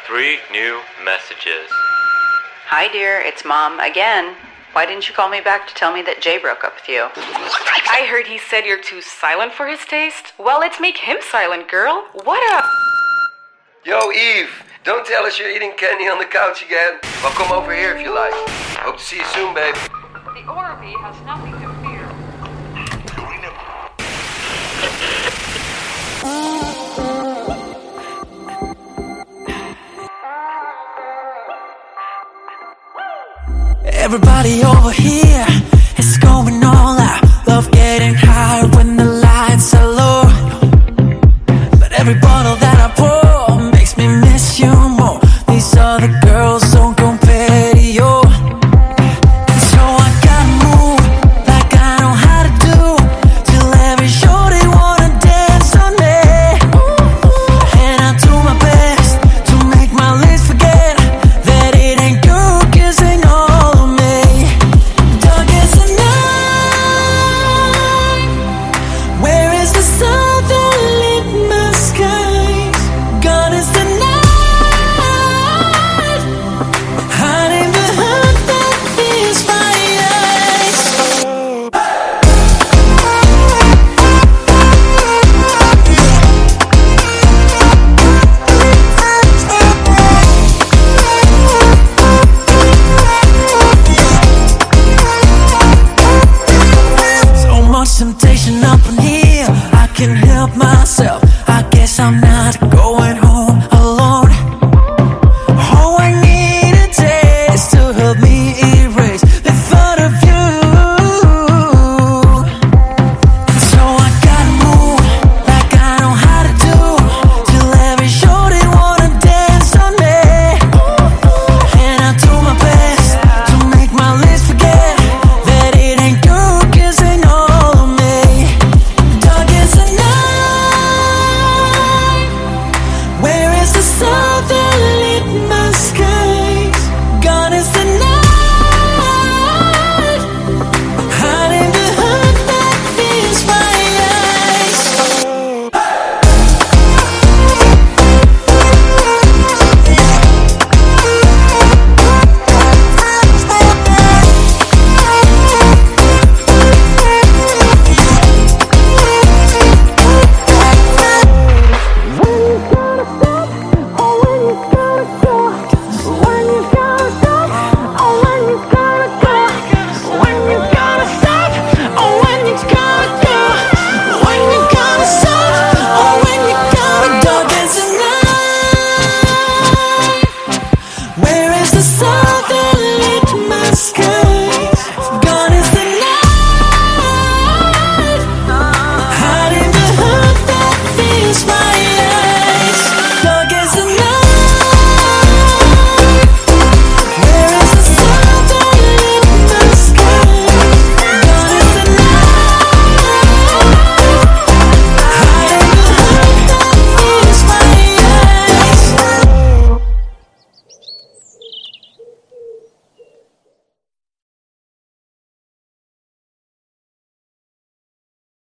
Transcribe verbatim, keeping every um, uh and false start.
three new messages. Hi, dear. It's Mom again. Why didn't you call me back to tell me that Jay broke up with you? I heard he said you're too silent for his taste. Well, let's make him silent, girl. What up? Yo, Eve, don't tell us you're eating candy on the couch again. Well, come over here if you like. Hope to see you soon, babe. The Orby has nothing to fear. Everybody over here is going all out. Love getting high when the lights are low. But every bottle that I pour makes me miss you more. These other girls don't compare to you. And so I gotta move like I know how to do, till every show they wanna dance on me. And I do my best to make my lips forget that it ain't good, 'cause they know temptation up in here. I can't help myself. I guess I'm not